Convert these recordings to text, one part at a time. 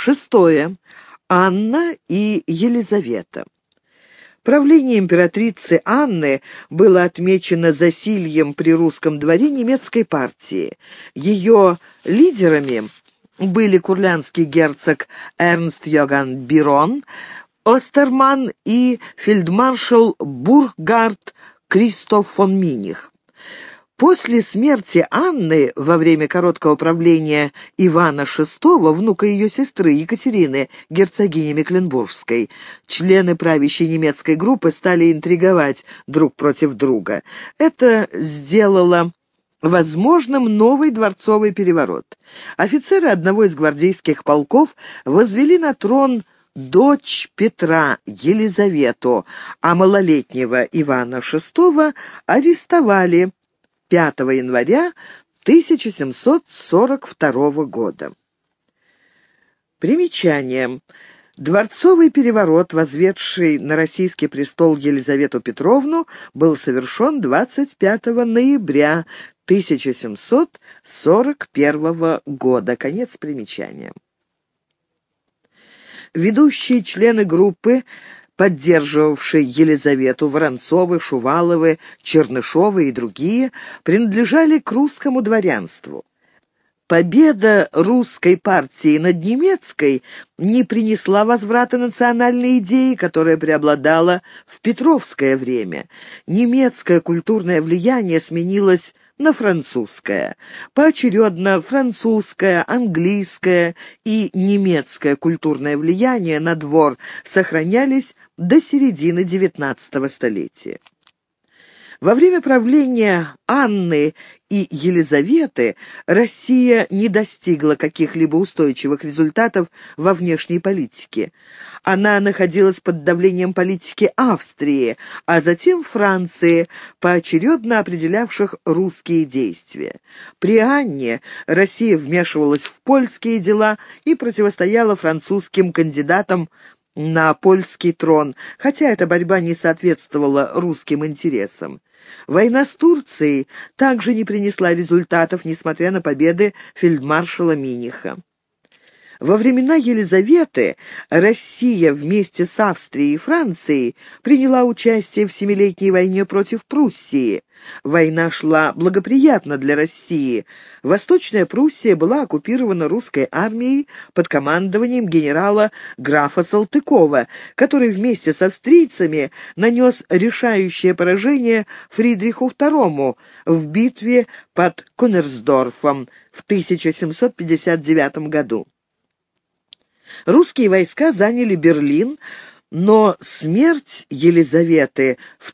Шестое. Анна и Елизавета. Правление императрицы Анны было отмечено засильем при русском дворе немецкой партии. Ее лидерами были курляндский герцог Эрнст Йоганн Бирон, Остерман и фельдмаршал Бурггард Кристоф фон Миних. После смерти Анны во время короткого правления Ивана VI, внука ее сестры Екатерины, герцогини Мекленбургской, члены правящей немецкой группы стали интриговать друг против друга. Это сделало возможным новый дворцовый переворот. Офицеры одного из гвардейских полков возвели на трон дочь Петра Елизавету, а малолетнего Ивана VI арестовали 5 января 1742 года. Примечание. Дворцовый переворот, возведший на российский престол Елизавету Петровну, был совершен 25 ноября 1741 года. Конец примечания. Ведущие члены группы, поддерживавшие Елизавету, Воронцовы, Шуваловы, Чернышовы и другие, принадлежали к русскому дворянству. Победа русской партии над немецкой не принесла возврата национальной идеи, которая преобладала в петровское время. Немецкое культурное влияние сменилось на французское. Поочередно французское, английское и немецкое культурное влияние на двор сохранялись до середины XIX столетия. Во время правления Анны и Елизаветы Россия не достигла каких-либо устойчивых результатов во внешней политике. Она находилась под давлением политики Австрии, а затем Франции, поочередно определявших русские действия. При Анне Россия вмешивалась в польские дела и противостояла французским кандидатам на польский трон, хотя эта борьба не соответствовала русским интересам. Война с Турцией также не принесла результатов, несмотря на победы фельдмаршала Миниха. Во времена Елизаветы Россия вместе с Австрией и Францией приняла участие в Семилетней войне против Пруссии. Война шла благоприятно для России. Восточная Пруссия была оккупирована русской армией под командованием генерала графа Салтыкова, который вместе с австрийцами нанес решающее поражение Фридриху II в битве под Кунерсдорфом в 1759 году. Русские войска заняли Берлин, но смерть Елизаветы в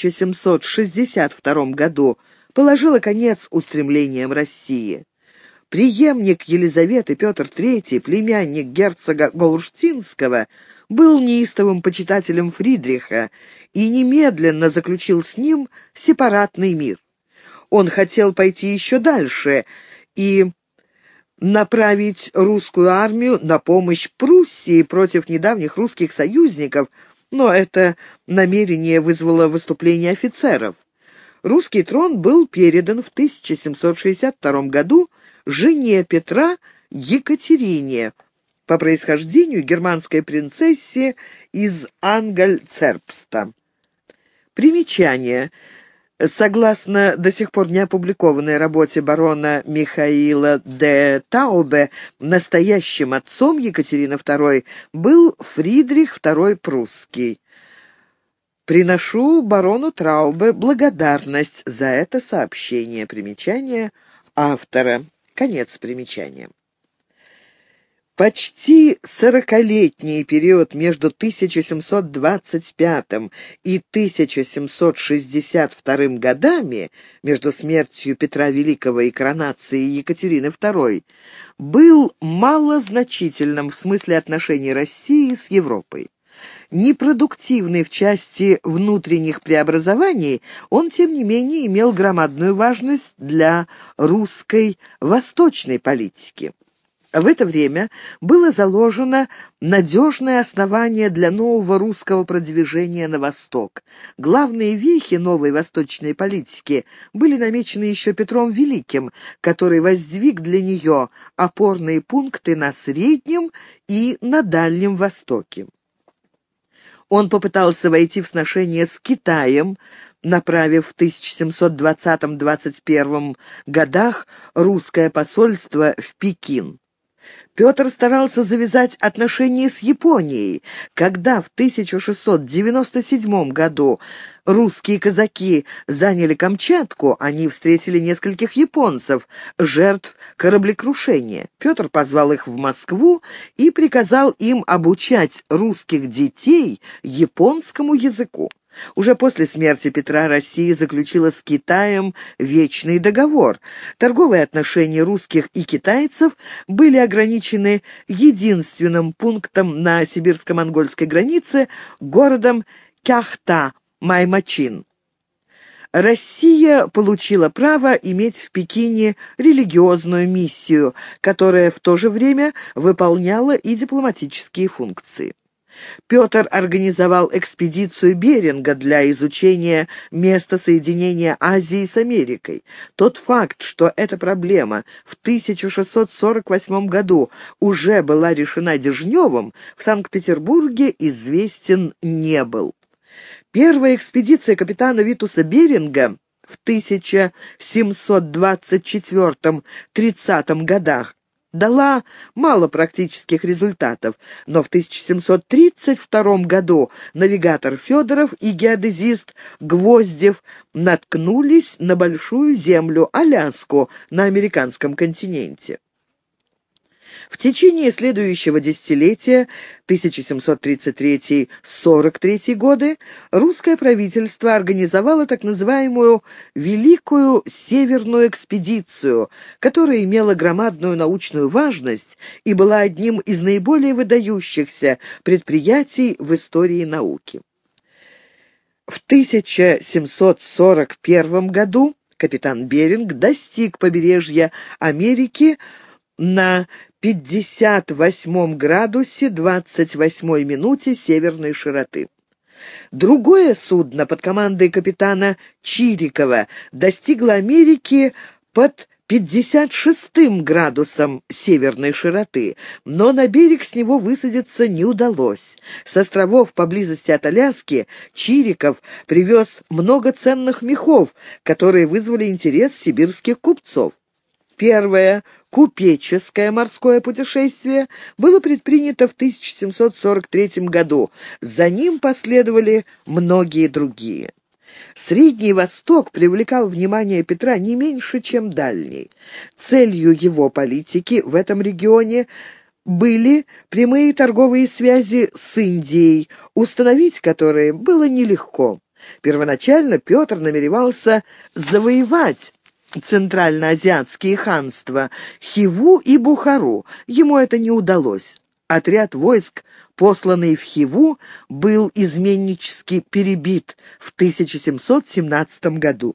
1762 году положила конец устремлениям России. Преемник Елизаветы Петр III, племянник герцога Голштинского, был неистовым почитателем Фридриха и немедленно заключил с ним сепаратный мир. Он хотел пойти еще дальше и направить русскую армию на помощь Пруссии против недавних русских союзников, но это намерение вызвало выступление офицеров. Русский трон был передан в 1762 году жене Петра Екатерине, по происхождению германской принцессе из Ангальцерпста. Примечание. Согласно до сих пор не опубликованной работе барона Михаила де Таубе, настоящим отцом Екатерины II был Фридрих II Прусский. Приношу барону Траубе благодарность за это сообщение. Примечание автора. Конец примечания. Почти 40-летний период между 1725 и 1762 годами, между смертью Петра Великого и коронацией Екатерины II, был малозначительным в смысле отношений России с Европой. Непродуктивный в части внутренних преобразований, он, тем не менее, имел громадную важность для русской восточной политики. В это время было заложено надежное основание для нового русского продвижения на восток. Главные вехи новой восточной политики были намечены еще Петром Великим, который воздвиг для нее опорные пункты на Среднем и на Дальнем Востоке. Он попытался войти в сношение с Китаем, направив в 1720-21 годах русское посольство в Пекин. Петр старался завязать отношения с Японией. Когда в 1697 году русские казаки заняли Камчатку, они встретили нескольких японцев, жертв кораблекрушения. Петр позвал их в Москву и приказал им обучать русских детей японскому языку. Уже после смерти Петра Россия заключила с Китаем вечный договор. Торговые отношения русских и китайцев были ограничены единственным пунктом на сибирско-монгольской границе, городом Кяхта-Маймачин. Россия получила право иметь в Пекине религиозную миссию, которая в то же время выполняла и дипломатические функции. Петр организовал экспедицию Беринга для изучения места соединения Азии с Америкой. Тот факт, что эта проблема в 1648 году уже была решена Дежневым, в Санкт-Петербурге известен не был. Первая экспедиция капитана Витуса Беринга в 1724-30 годах дала мало практических результатов, но в 1732 году навигатор Федоров и геодезист Гвоздев наткнулись на большую землю, Аляску, на американском континенте. В течение следующего десятилетия, 1733-43 годы, русское правительство организовало так называемую «Великую Северную экспедицию», которая имела громадную научную важность и была одним из наиболее выдающихся предприятий в истории науки. В 1741 году капитан Беринг достиг побережья Америки на 58 градусе 28 минуте северной широты. Другое судно под командой капитана Чирикова достигло Америки под 56 градусом северной широты, но на берег с него высадиться не удалось. С островов поблизости от Аляски Чириков привез много ценных мехов, которые вызвали интерес сибирских купцов. Первое купеческое морское путешествие было предпринято в 1743 году. За ним последовали многие другие. Средний Восток привлекал внимание Петра не меньше, чем Дальний. Целью его политики в этом регионе были прямые торговые связи с Индией, установить которые было нелегко. Первоначально Петр намеревался завоевать центральноазиатские ханства Хиву и Бухару. Ему это не удалось. Отряд войск, посланный в Хиву, был изменнически перебит в 1717 году.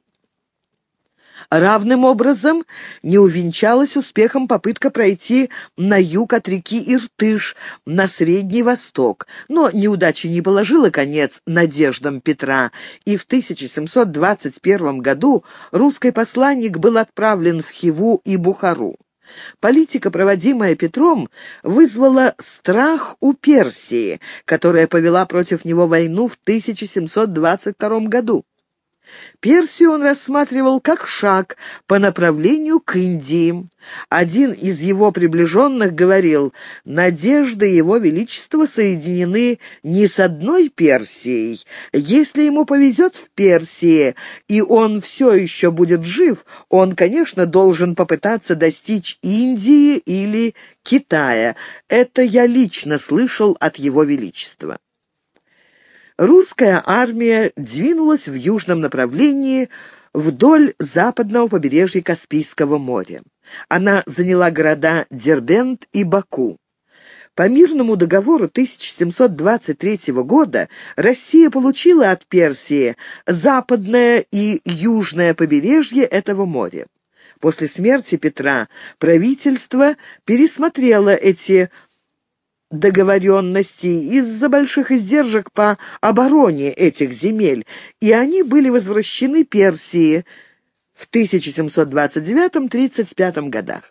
Равным образом не увенчалась успехом попытка пройти на юг от реки Иртыш, на Средний Восток, но неудача не положила конец надеждам Петра, и в 1721 году русский посланник был отправлен в Хиву и Бухару. Политика, проводимая Петром, вызвала страх у Персии, которая повела против него войну в 1722 году. Персию он рассматривал как шаг по направлению к Индии. Один из его приближенных говорил: «Надежды его величества соединены не с одной Персией. Если ему повезет в Персии, и он все еще будет жив, он, конечно, должен попытаться достичь Индии или Китая. Это я лично слышал от его величества». Русская армия двинулась в южном направлении вдоль западного побережья Каспийского моря. Она заняла города Дербент и Баку. По мирному договору 1723 года Россия получила от Персии западное и южное побережье этого моря. После смерти Петра правительство пересмотрело эти договоренности из-за больших издержек по обороне этих земель, и они были возвращены Персии в 1729-35 годах.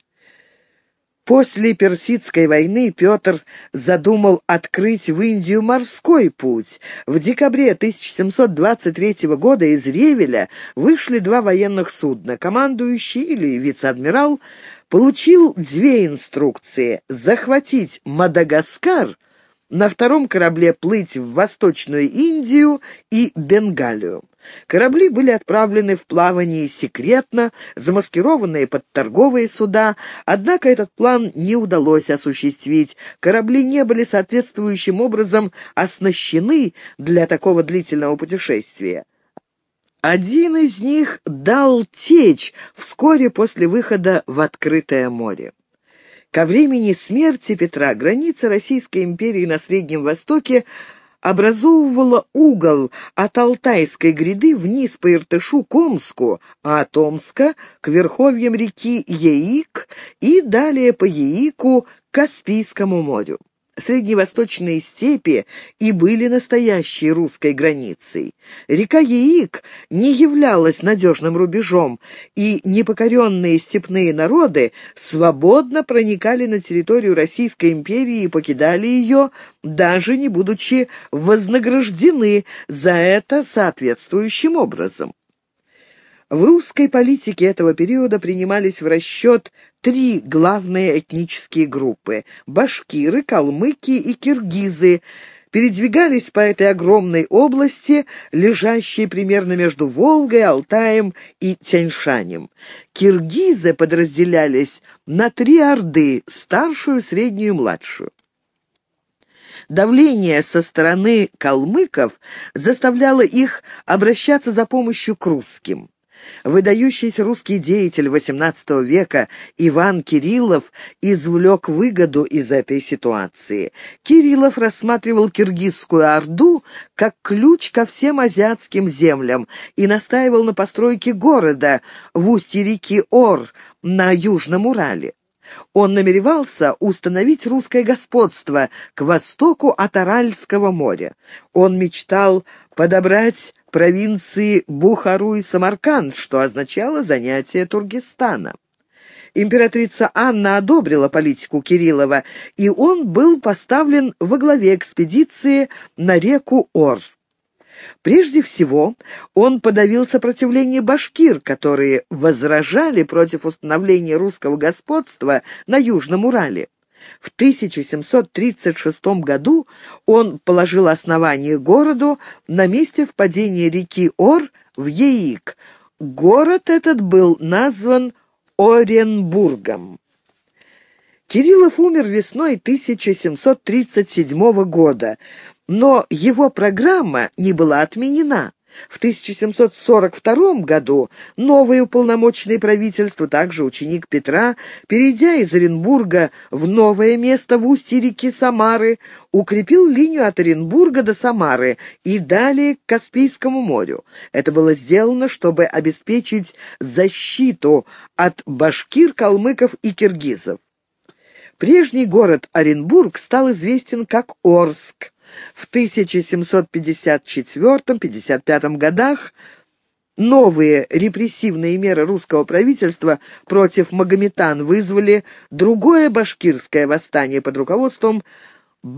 После Персидской войны Петр задумал открыть в Индию морской путь. В декабре 1723 года из Ревеля вышли два военных судна. Командующий или вице-адмирал получил две инструкции: захватить Мадагаскар, на втором корабле плыть в Восточную Индию и Бенгалию. Корабли были отправлены в плавание секретно, замаскированные под торговые суда, однако этот план не удалось осуществить. Корабли не были соответствующим образом оснащены для такого длительного путешествия. Один из них дал течь вскоре после выхода в открытое море. Ко времени смерти Петра граница Российской империи на Среднем Востоке образовывала угол от Алтайской гряды вниз по Иртышу к Омску, а от Омска к верховьям реки Яик и далее по Яику к Каспийскому морю. Средневосточные степи и были настоящей русской границей. Река Яик не являлась надежным рубежом, и непокоренные степные народы свободно проникали на территорию Российской империи и покидали ее, даже не будучи вознаграждены за это соответствующим образом. В русской политике этого периода принимались в расчет три главные этнические группы – башкиры, калмыки и киргизы – передвигались по этой огромной области, лежащей примерно между Волгой, Алтаем и Тянь-Шанем. Киргизы подразделялись на три орды – старшую, среднюю и младшую. Давление со стороны калмыков заставляло их обращаться за помощью к русским. Выдающийся русский деятель XVIII века Иван Кириллов извлек выгоду из этой ситуации. Кириллов рассматривал Киргизскую Орду как ключ ко всем азиатским землям и настаивал на постройке города в устье реки Ор на Южном Урале. Он намеревался установить русское господство к востоку от Аральского моря. Он мечтал подобрать провинции Бухару и Самарканд, что означало занятие Туркестана. Императрица Анна одобрила политику Кириллова, и он был поставлен во главе экспедиции на реку Ор. Прежде всего, он подавил сопротивление башкир, которые возражали против установления русского господства на Южном Урале. В 1736 году он положил основание городу на месте впадения реки Ор в Яик. Город этот был назван Оренбургом. Кириллов умер весной 1737 года, но его программа не была отменена. В 1742 году новое уполномоченное правительство, также ученик Петра, перейдя из Оренбурга в новое место в устье реки Самары, укрепил линию от Оренбурга до Самары и далее к Каспийскому морю. Это было сделано, чтобы обеспечить защиту от башкир, калмыков и киргизов. Прежний город Оренбург стал известен как Орск. В 1754-55 годах новые репрессивные меры русского правительства против магометан вызвали другое башкирское восстание под руководством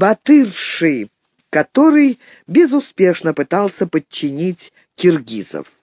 Батырши, который безуспешно пытался подчинить киргизов.